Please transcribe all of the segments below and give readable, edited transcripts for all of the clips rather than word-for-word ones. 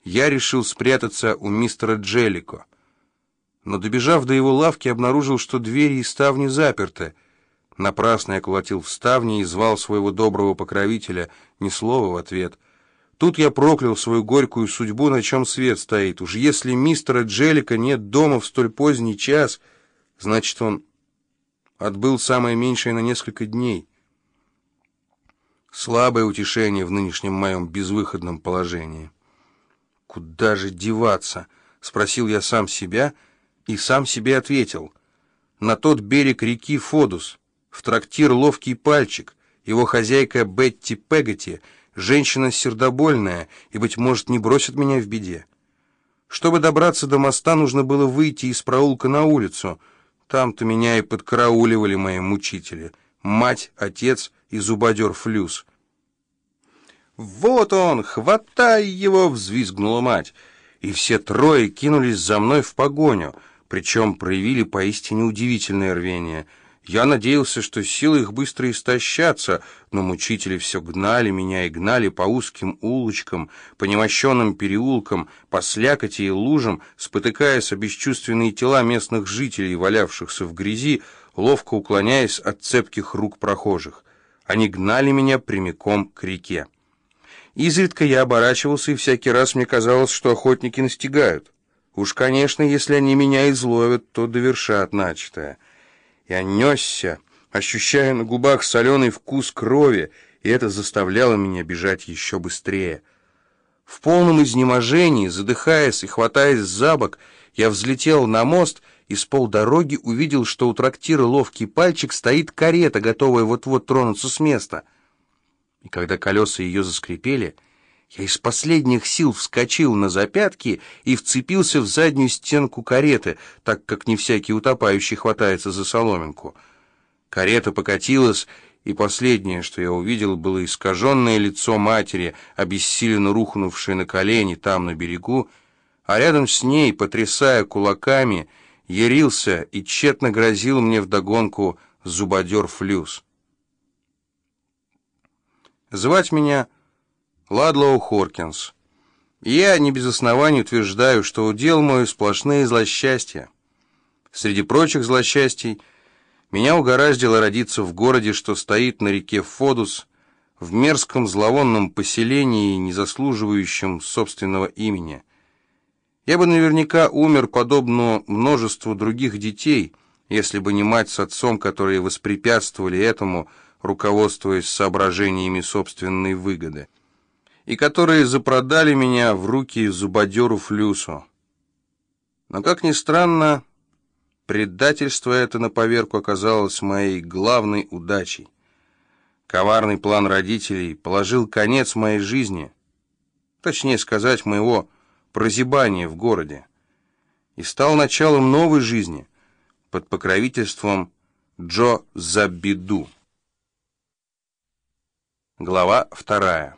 я решил спрятаться у мистера Джеллико. Но, добежав до его лавки, обнаружил, что двери и ставни заперты. Напрасно я колотил в ставни и звал своего доброго покровителя, ни слова в ответ. Тут я проклял свою горькую судьбу, на чем свет стоит. Уж если мистера Джеллико нет дома в столь поздний час, значит, он отбыл самое меньшее на несколько дней. Слабое утешение в нынешнем моем безвыходном положении. «Куда же деваться?» — спросил я сам себя, и сам себе ответил. «На тот берег реки Фодус, в трактир «Ловкий пальчик», его хозяйка Бетти Пегати, женщина сердобольная, и, быть может, не бросит меня в беде. Чтобы добраться до моста, нужно было выйти из проулка на улицу. Там-то меня и подкарауливали мои мучители, мать, отец и зубодер Флюс. «Вот он! Хватай его!» — взвизгнула мать. И все трое кинулись за мной в погоню, причем проявили поистине удивительное рвение. Я надеялся, что силы их быстро истощатся, но мучители все гнали меня и гнали по узким улочкам, по немощенным переулкам, по слякоти и лужам, спотыкаясь о бесчувственные тела местных жителей, валявшихся в грязи, ловко уклоняясь от цепких рук прохожих. Они гнали меня прямиком к реке. Изредка я оборачивался, и всякий раз мне казалось, что охотники настигают. Уж, конечно, если они меня изловят, то довершат начатое. Я несся, ощущая на губах соленый вкус крови, и это заставляло меня бежать еще быстрее. В полном изнеможении, задыхаясь и хватаясь за бок, я взлетел на мост и с полдороги увидел, что у трактира «Ловкий пальчик» стоит карета, готовая вот-вот тронуться с места. И когда колеса ее заскрипели, я из последних сил вскочил на запятки и вцепился в заднюю стенку кареты, так как не всякий утопающий хватается за соломинку. Карета покатилась, и последнее, что я увидел, было искаженное лицо матери, обессиленно рухнувшей на колени там, на берегу, а рядом с ней, потрясая кулаками, ярился и тщетно грозил мне вдогонку зубодер Флюс. Звать меня Ладлоу Хоркинс. Я не без оснований утверждаю, что удел мой сплошные злосчастья. Среди прочих злосчастий меня угораздило родиться в городе, что стоит на реке Фодус, в мерзком зловонном поселении, не заслуживающем собственного имени. Я бы наверняка умер, подобно множеству других детей, если бы не мать с отцом, которые воспрепятствовали этому, руководствуясь соображениями собственной выгоды, и которые запродали меня в руки зубодеру Флюсу. Но, как ни странно, предательство это на поверку оказалось моей главной удачей. Коварный план родителей положил конец моей жизни, точнее сказать, моего прозябания в городе, и стал началом новой жизни под покровительством Джо Забиду. Глава 2.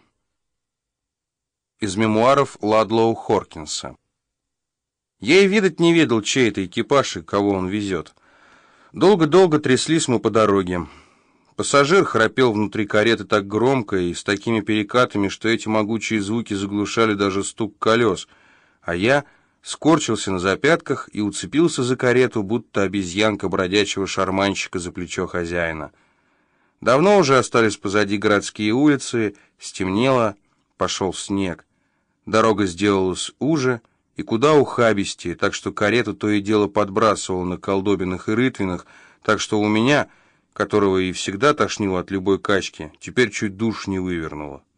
Из мемуаров Ладлоу Хоркинса. Я и видать не ведал, чей это экипаж и кого он везет. Долго-долго тряслись мы по дороге. Пассажир храпел внутри кареты так громко и с такими перекатами, что эти могучие звуки заглушали даже стук колес, а я скорчился на запятках и уцепился за карету, будто обезьянка бродячего шарманщика за плечо хозяина. Давно уже остались позади городские улицы, стемнело, пошел снег. Дорога сделалась уже и куда ухабистее, так что карету то и дело подбрасывал на колдобинах и рытвинах, так что у меня, которого и всегда тошнило от любой качки, теперь чуть душ не вывернуло.